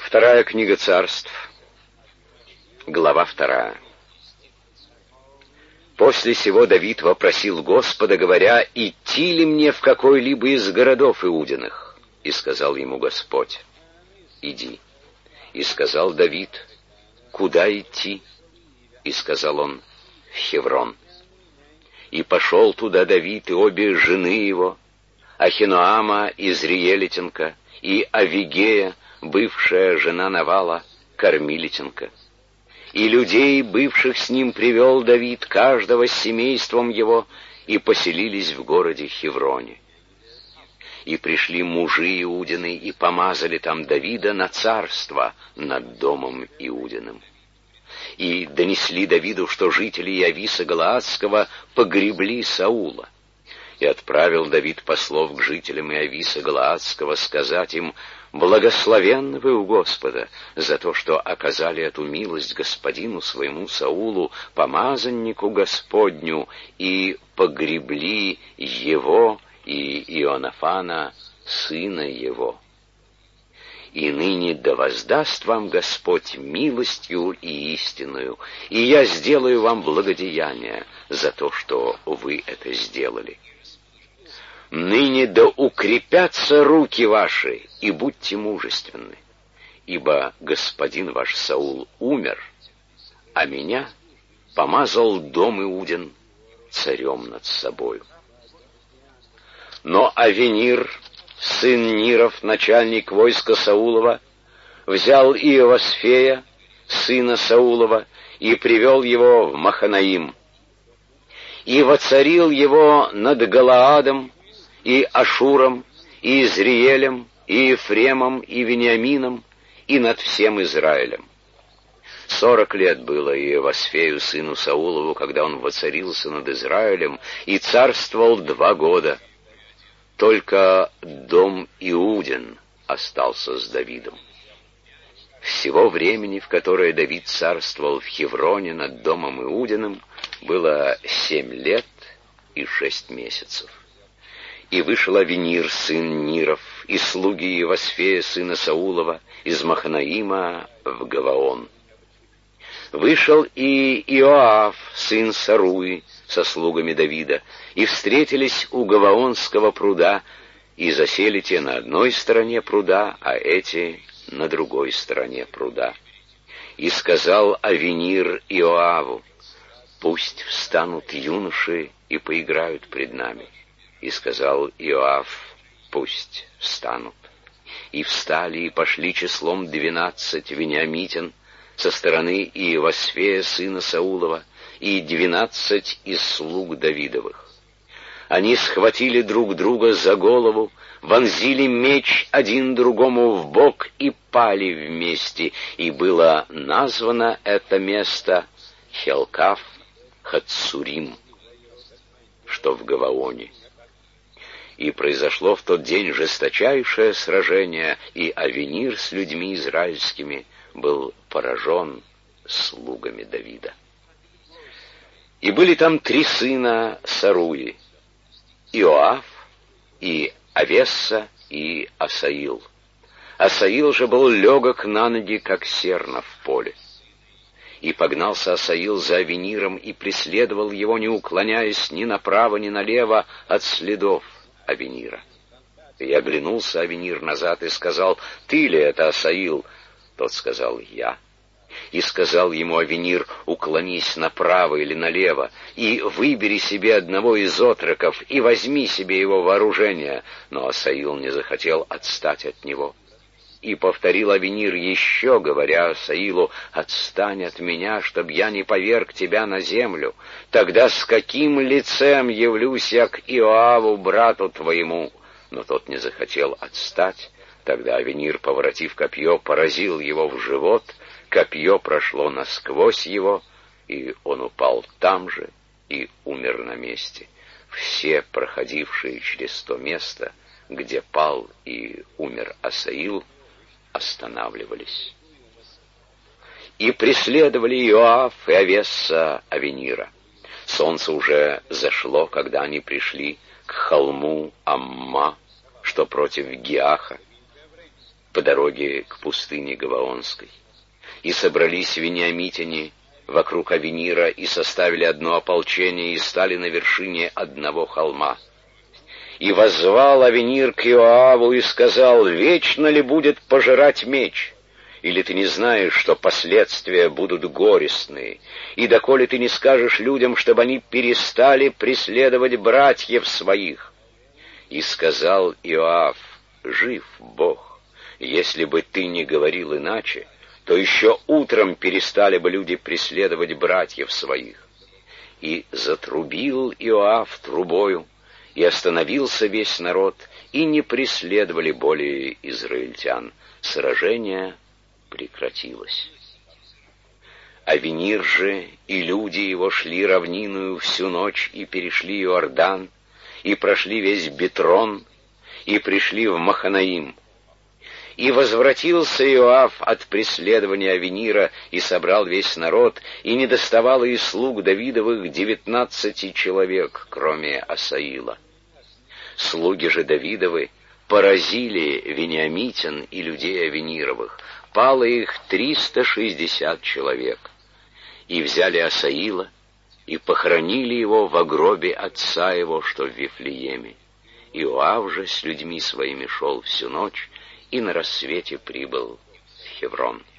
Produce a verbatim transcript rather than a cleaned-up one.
Вторая книга Царств, глава вторая. После сего Давид вопросил Господа, говоря: «Идти ли мне в какой-либо из городов Иудиных?» И сказал ему Господь: «Иди». И сказал Давид: «Куда идти?» И сказал он: «В Хеврон». И пошел туда Давид и обе жены его, Ахиноама Изриелитянка и Авигея, бывшая жена Навала, Кармилитянка. И людей, бывших с ним, привел Давид, каждого с семейством его, и поселились в городе Хевроне. И пришли мужи Иудины, и помазали там Давида на царство над домом Иудиным. И донесли Давиду, что жители Явиса Галаадского погребли Саула. И отправил Давид послов к жителям Явиса Галаадского сказать им: «Благословенны вы у Господа за то, что оказали эту милость господину своему Саулу, помазаннику Господню, и погребли его и Ионафана, сына его. И ныне да воздаст вам Господь милостью и истинную, и я сделаю вам благодеяние за то, что вы это сделали. Ныне да укрепятся руки ваши, и будьте мужественны, ибо господин ваш Саул умер, а меня помазал дом Иудин царем над собою». Но Авенир, сын Ниров, начальник войска Саулова, взял Иовасфея, сына Саулова, и привел его в Маханаим, и воцарил его над Галаадом, и Ашуром, и Изриелем, и Ефремом, и Вениамином, и над всем Израилем. Сорок лет было Иовасфею, сыну Саулову, когда он воцарился над Израилем, и царствовал два года. Только дом Иудин остался с Давидом. Всего времени, в которое Давид царствовал в Хевроне над домом Иудиным, было семь лет и шесть месяцев. И вышел Авенир, сын Ниров, и слуги Иовасфея, сына Саулова, из Маханаима в Гаваон. Вышел и Иоав, сын Саруи, со слугами Давида, и встретились у Гаваонского пруда, и засели те на одной стороне пруда, а эти на другой стороне пруда. И сказал Авенир Иоаву: «Пусть встанут юноши и поиграют пред нами». И сказал Иоав: «Пусть встанут». И встали и пошли числом двенадцать вениамитян со стороны Иовасфея, сына Саулова, и двенадцать из слуг Давидовых. Они схватили друг друга за голову, вонзили меч один другому в бок и пали вместе, и было названо это место Хелкав Хацурим, что в Гаваоне. И произошло в тот день жесточайшее сражение, и Авенир с людьми израильскими был поражен слугами Давида. И были там три сына Саруи: Иоав, и Авесса, и Асаил. Асаил же был легок на ноги, как серна в поле. И погнался Асаил за Авениром и преследовал его, не уклоняясь ни направо, ни налево от следов Авенира. И оглянулся Авенир назад и сказал: «Ты ли это, Асаил?» Тот сказал: «Я». И сказал ему Авенир: «Уклонись направо или налево, и выбери себе одного из отроков, и возьми себе его вооружение». Но Асаил не захотел отстать от него. И повторил Авенир еще, говоря Асаилу: «Отстань от меня, чтоб я не поверг тебя на землю. Тогда с каким лицем явлюсь я к Иоаву, брату твоему?» Но тот не захотел отстать. Тогда Авенир, поворотив копье, поразил его в живот. Копье прошло насквозь его, и он упал там же и умер на месте. Все проходившие через то место, где пал и умер Асаил, останавливались. И преследовали Иоав и Авесса Авенира. Солнце уже зашло, когда они пришли к холму Амма, что против Гиаха. по дороге к пустыне Гаваонской. И собрались вениамитяне вокруг Авенира и составили одно ополчение и стали на вершине одного холма. И воззвал Авенир к Иоаву и сказал: «Вечно ли будет пожирать меч? Или ты не знаешь, что последствия будут горестные? И доколе ты не скажешь людям, чтобы они перестали преследовать братьев своих?» И сказал Иоав: «Жив Бог, если бы ты не говорил иначе, то еще утром перестали бы люди преследовать братьев своих». И затрубил Иоав трубою, и остановился весь народ, и не преследовали более израильтян. Сражение прекратилось. Авенир же и люди его шли равниною всю ночь и перешли Иордан, и прошли весь Битрон, и пришли в Маханаим. И возвратился Иоав от преследования Авенира, и собрал весь народ, и не доставало и слуг Давидовых девятнадцати человек, кроме Асаила. Слуги же Давидовы поразили вениамитян и людей Авенировых, пало их триста шестьдесят человек. И взяли Асаила, и похоронили его во гробе отца его, что в Вифлееме. Иоав же с людьми своими шел всю ночь, и на рассвете прибыл в Хеврон.